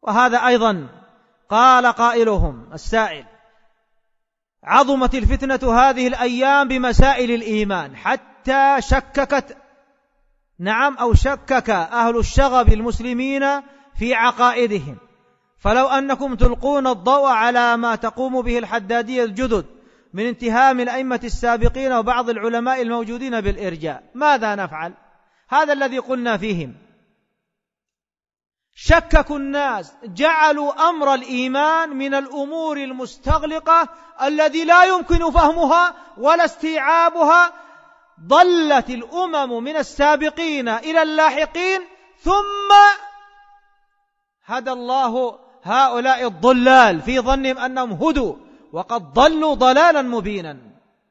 وهذا أيضا قال قائلهم السائل: عظمت الفتنة هذه الأيام بمسائل الإيمان حتى شككت شكك أهل الشغب المسلمين في عقائدهم، فلو أنكم تلقون الضوء على ما تقوم به الحدادية الجدد من انتهام الأئمة السابقين وبعض العلماء الموجودين بالإرجاء، ماذا نفعل؟ هذا الذي قلنا فيهم. شككوا الناس، جعلوا أمر الإيمان من الأمور المستغلقة الذي لا يمكن فهمها ولا استيعابها. ضلت الأمم من السابقين إلى اللاحقين، ثم هدى الله هؤلاء الضلال في ظنهم أنهم هدوا وقد ضلوا ضلالا مبينا.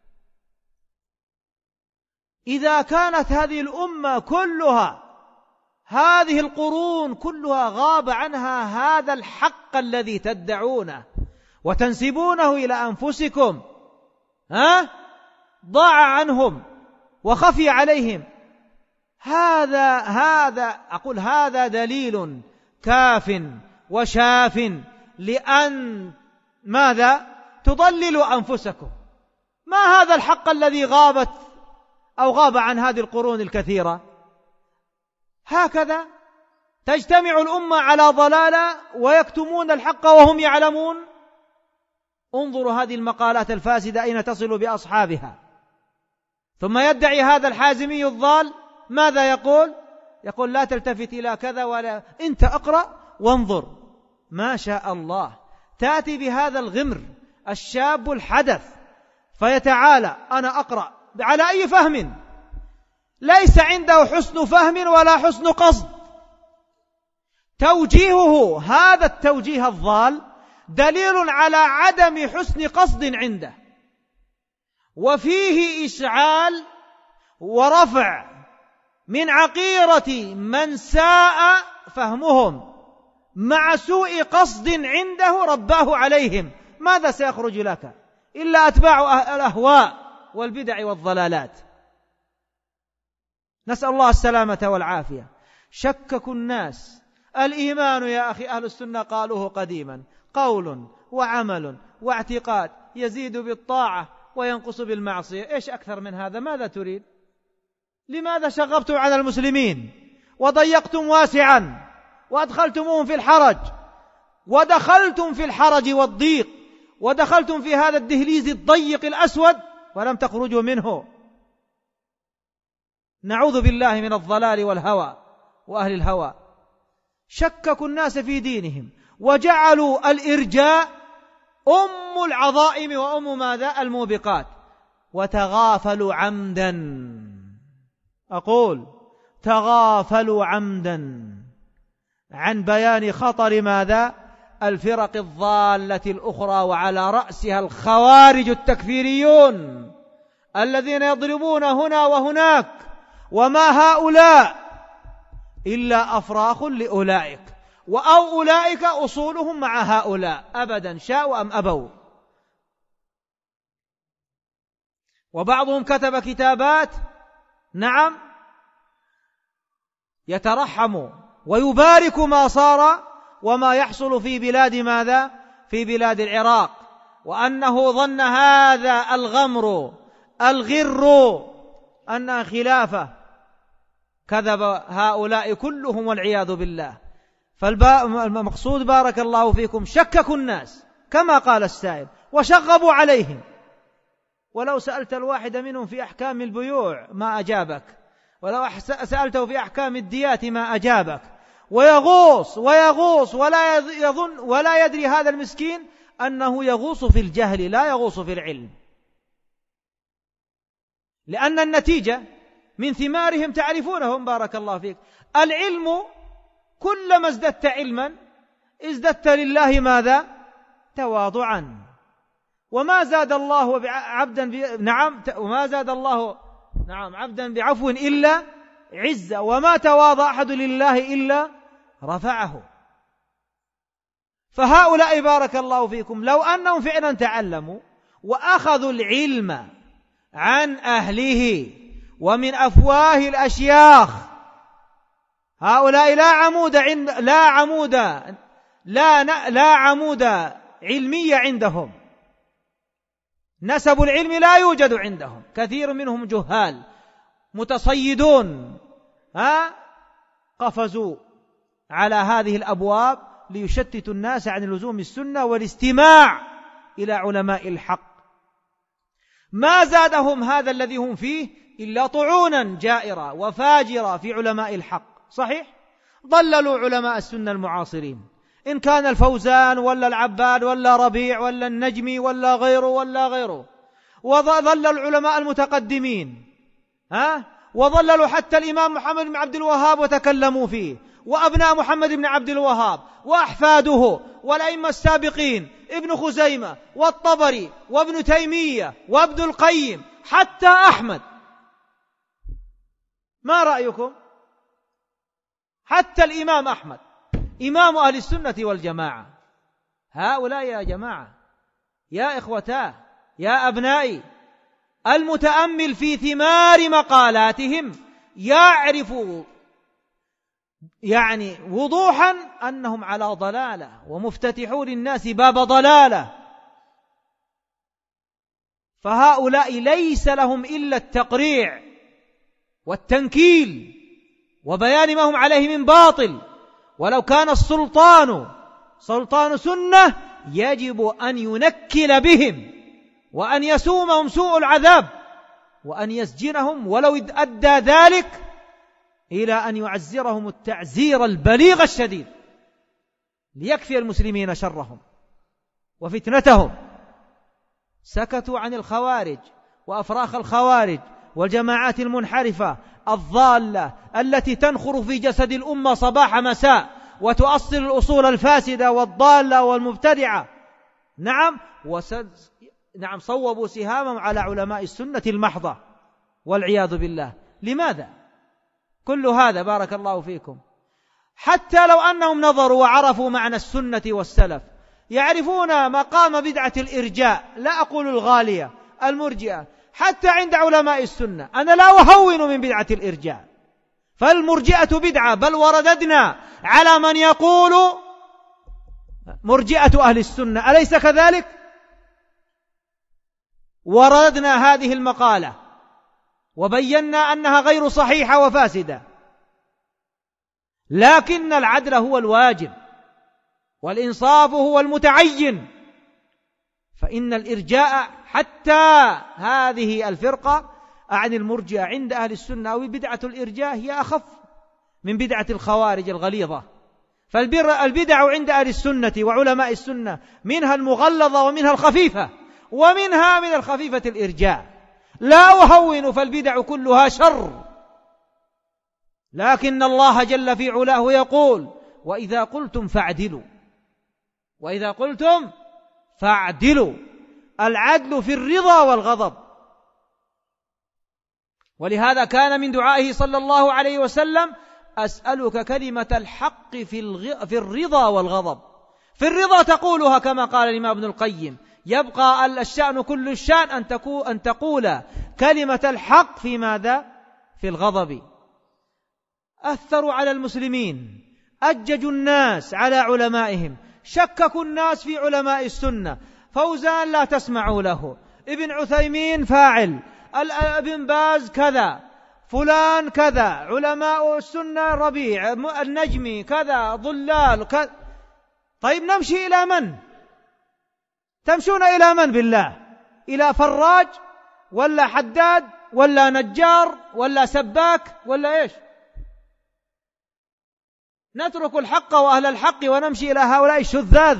إذا كانت هذه الأمة كلها، هذه القرون كلها، غاب عنها هذا الحق الذي تدعونه وتنسبونه إلى أنفسكم، ضاع عنهم وخفي عليهم، هذا دليل كاف وشاف لأن ماذا؟ تضللوا أنفسكم. ما هذا الحق الذي غاب عن هذه القرون الكثيرة؟ هكذا تجتمع الأمة على ضلالة ويكتمون الحق وهم يعلمون. انظروا هذه المقالات الفاسدة أين تصل بأصحابها. ثم يدعي هذا الحازمي الضال ماذا يقول؟ يقول: لا تلتفت إلى كذا ولا، أنت أقرأ وانظر. ما شاء الله، تأتي بهذا الغمر الشاب الحدث فيتعالى: أنا أقرأ على أي فهم؟ ليس عنده حسن فهم ولا حسن قصد. توجيهه هذا التوجيه الضال دليل على عدم حسن قصد عنده، وفيه إشعال ورفع من عقيرة من ساء فهمهم مع سوء قصد عنده رباه عليهم. ماذا سيخرج لك إلا أتباع الأهواء والبدع والضلالات؟ نسأل الله السلامة والعافية. شككوا الناس. الإيمان يا أخي أهل السنة قالوه قديما: قول وعمل واعتقاد، يزيد بالطاعة وينقص بالمعصية. إيش أكثر من هذا؟ ماذا تريد؟ لماذا شغبتم على المسلمين وضيقتم واسعا وأدخلتموهم في الحرج، ودخلتم في الحرج والضيق، ودخلتم في هذا الدهليز الضيق الأسود ولم تخرجوا منه؟ نعوذ بالله من الضلال والهوى وأهل الهوى. شككوا الناس في دينهم وجعلوا الإرجاء أم العظائم وأم ماذا؟ الموبقات. وتغافلوا عمدا، أقول تغافلوا عمدا عن بيان خطر ماذا؟ الفرق الضالة الأخرى، وعلى رأسها الخوارج التكفيريون الذين يضربون هنا وهناك، وما هؤلاء إلا أفراخ لأولئك، أو أولئك أصولهم مع هؤلاء أبدا شاءوا أم أبوا. وبعضهم كتب كتابات يترحم ويبارك ما صار وما يحصل في بلاد ماذا؟ في بلاد العراق، وأنه ظن هذا الغمر الغر أنها خلافة. كذب هؤلاء كلهم والعياذ بالله. فالمقصود بارك الله فيكم شككوا الناس كما قال السائل وشغبوا عليهم. ولو سألت الواحد منهم في أحكام البيوع ما أجابك، ولو سألته في أحكام الديات ما أجابك. ويغوص ولا يظن ولا يدري هذا المسكين أنه يغوص في الجهل لا يغوص في العلم، لأن النتيجة من ثمارهم تعرفونهم بارك الله فيك. العلم كلما ازددت علما ازددت لله ماذا؟ تواضعا. وما زاد الله عبدا وما زاد الله عبدا بعفو إلا عزة، وما تواضع أحد لله إلا رفعه. فهؤلاء بارك الله فيكم لو أنهم فعلا تعلموا وأخذوا العلم عن أهله ومن أفواه الأشياخ، هؤلاء لا عمود علمي عندهم، نسب العلم لا يوجد عندهم، كثير منهم جهال متصيدون قفزوا على هذه الأبواب ليشتتوا الناس عن لزوم السنة والاستماع إلى علماء الحق. ما زادهم هذا الذي هم فيه إلا طعونا جائرة وفاجرة في علماء الحق. صحيح ضللوا علماء السنة المعاصرين، إن كان الفوزان ولا العباد ولا ربيع ولا النجمي ولا غيره، وضللوا العلماء المتقدمين وضللوا حتى الإمام محمد بن عبد الوهاب وتكلموا فيه، وأبناء محمد بن عبد الوهاب وأحفاده والأئمة السابقين، ابن خزيمة والطبري وابن تيمية وابن القيم حتى أحمد. ما رأيكم؟ حتى الإمام أحمد إمام أهل السنة والجماعة. هؤلاء يا جماعة، يا إخوتاه، يا أبنائي، المتأمل في ثمار مقالاتهم يعرف وضوحا أنهم على ضلالة ومفتتحوا للناس باب ضلالة. فهؤلاء ليس لهم إلا التقريع والتنكيل وبيان ما هم عليه من باطل. ولو كان السلطان سلطان سنة يجب أن ينكل بهم وأن يسومهم سوء العذاب وأن يسجنهم، ولو أدى ذلك إلى أن يعزرهم التعزير البليغ الشديد ليكفي المسلمين شرهم وفتنتهم. سكتوا عن الخوارج وأفراخ الخوارج والجماعات المنحرفة الضالة التي تنخر في جسد الأمة صباح مساء وتؤصل الأصول الفاسدة والضالة والمبتدعة. نعم صوبوا سهامهم على علماء السنة المحضة والعياذ بالله. لماذا كل هذا؟ بارك الله فيكم. حتى لو أنهم نظروا وعرفوا معنى السنة والسلف، يعرفون مقام بدعة الإرجاء، لا أقول الغالية، المرجئة، حتى عند علماء السنة. أنا لا أهون من بدعة الإرجاء، فالمرجئة بدعة، بل ورددنا على من يقول مرجئة أهل السنة، أليس كذلك؟ ورددنا هذه المقالة وبينا أنها غير صحيحة وفاسدة، لكن العدل هو الواجب والإنصاف هو المتعين. فإن الإرجاء حتى هذه الفرقة عن المرجئة عند أهل السنة أو بدعة الإرجاء هي أخف من بدعة الخوارج الغليظة. فالبدع عند أهل السنة وعلماء السنة منها المغلظة ومنها الخفيفة، ومنها من الخفيفة الإرجاء. لا أهون، فالبدع كلها شر، لكن الله جل في علاه يقول: وإذا قلتم فاعدلوا، وإذا قلتم فاعدلوا. العدل في الرضا والغضب. ولهذا كان من دعائه صلى الله عليه وسلم: أسألك كلمة الحق في الرضا والغضب. في الرضا تقولها كما قال الإمام ابن القيم: يبقى الشأن كل الشأن أن تقول كلمة الحق في ماذا؟ في الغضب. أثروا على المسلمين، أججوا الناس على علمائهم، شككوا الناس في علماء السنة. فوزان لا تسمعوا له، ابن عثيمين فاعل، ابن باز كذا، فلان كذا، علماء السنة ربيع، النجمي كذا، ضلال كذا. طيب نمشي إلى من؟ تمشون إلى من بالله؟ إلى فراج ولا حداد ولا نجار ولا سباك ولا إيش؟ نترك الحق وأهل الحق ونمشي إلى هؤلاء الشذاذ.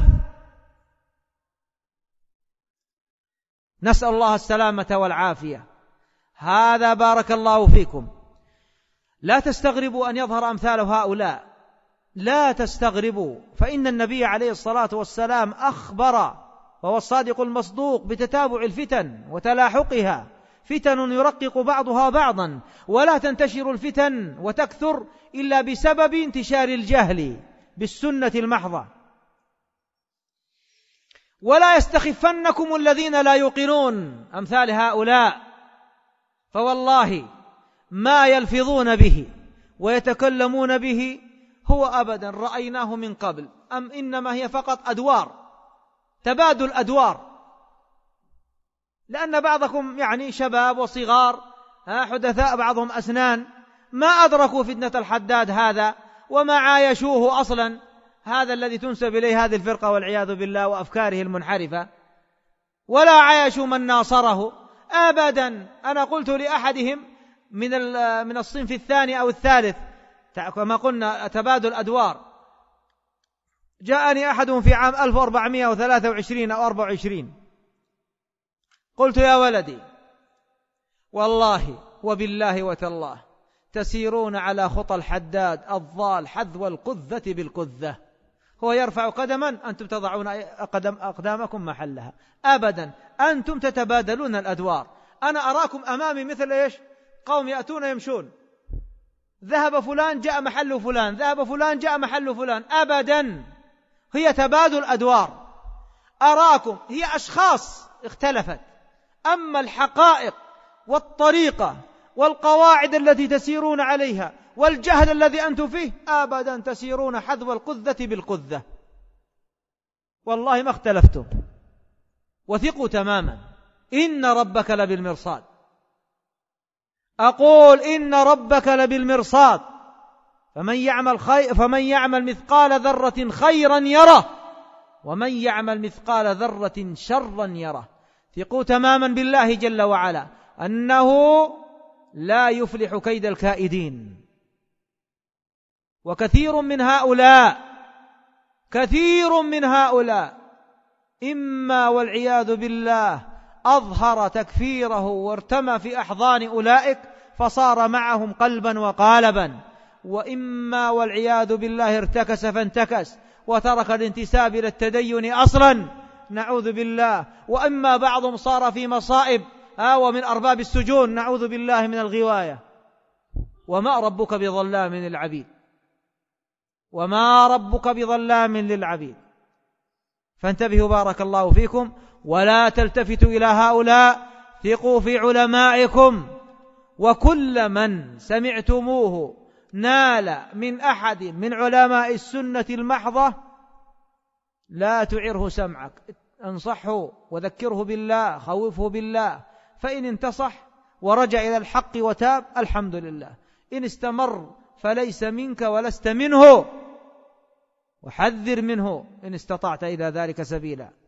نسأل الله السلامة والعافية. هذا بارك الله فيكم. لا تستغربوا أن يظهر أمثال هؤلاء، لا تستغربوا، فإن النبي عليه الصلاة والسلام أخبر وهو الصادق المصدوق بتتابع الفتن وتلاحقها، فتن يرقق بعضها بعضا، ولا تنتشر الفتن وتكثر إلا بسبب انتشار الجهل بالسنة المحضة. ولا يستخفنكم الذين لا يوقنون أمثال هؤلاء، فوالله ما يلفظون به ويتكلمون به هو أبدا رأيناه من قبل، أم إنما هي فقط أدوار، تبادل أدوار، لأن بعضكم يعني شباب وصغار حدثاء بعضهم أسنان ما أدركوا فتنة الحداد هذا وما عايشوه أصلا، هذا الذي تنسب إليه هذه الفرقة والعياذ بالله وأفكاره المنحرفة، ولا عايشوا من ناصره أبدا. أنا قلت لأحدهم من الصنف الثاني أو الثالث كما قلنا تبادل أدوار، جاءني أحدهم في عام 1423 أو 24، قلت يا ولدي والله وبالله وتالله تسيرون على خطى الحداد الضال حذو القذة بالقذة، هو يرفع قدما أنتم تضعون أقدامكم محلها، أبدا أنتم تتبادلون الأدوار. أنا أراكم أمامي مثل إيش؟ قوم يأتون يمشون، ذهب فلان جاء محل فلان، ذهب فلان جاء محل فلان، أبدا هي تبادل أدوار. أراكم هي أشخاص اختلفت، أما الحقائق والطريقة والقواعد التي تسيرون عليها والجهل الذي أنتم فيه أبدا تسيرون حذو القذة بالقذة، والله ما اختلفتم، وثقوا تماما إن ربك لبالمرصاد. أقول إن ربك لبالمرصاد، فمن يعمل مثقال ذرة خيرا يره ومن يعمل مثقال ذرة شرا يره. ثقوا تماما بالله جل وعلا أنه لا يفلح كيد الكائدين. وكثير من هؤلاء إما والعياذ بالله أظهر تكفيره وارتمى في أحضان أولئك فصار معهم قلبا وقالبا، وإما والعياذ بالله ارتكس فانتكس وترك الانتساب إلى التدين أصلا، نعوذ بالله. وإما بعضهم صار في مصائب ومن أرباب السجون، نعوذ بالله من الغواية. وما ربك بظلام للعبيد، وما ربك بظلام للعبيد. فانتبهوا بارك الله فيكم، ولا تلتفتوا إلى هؤلاء، ثقوا في علمائكم، وكل من سمعتموه نال من أحد من علماء السنة المحضة لا تعره سمعك، انصحه وذكره بالله، خوفه بالله، فإن انتصح ورجع إلى الحق وتاب الحمد لله، إن استمر فليس منك ولست منه، وحذر منه إن استطعت إلى ذلك سبيلا.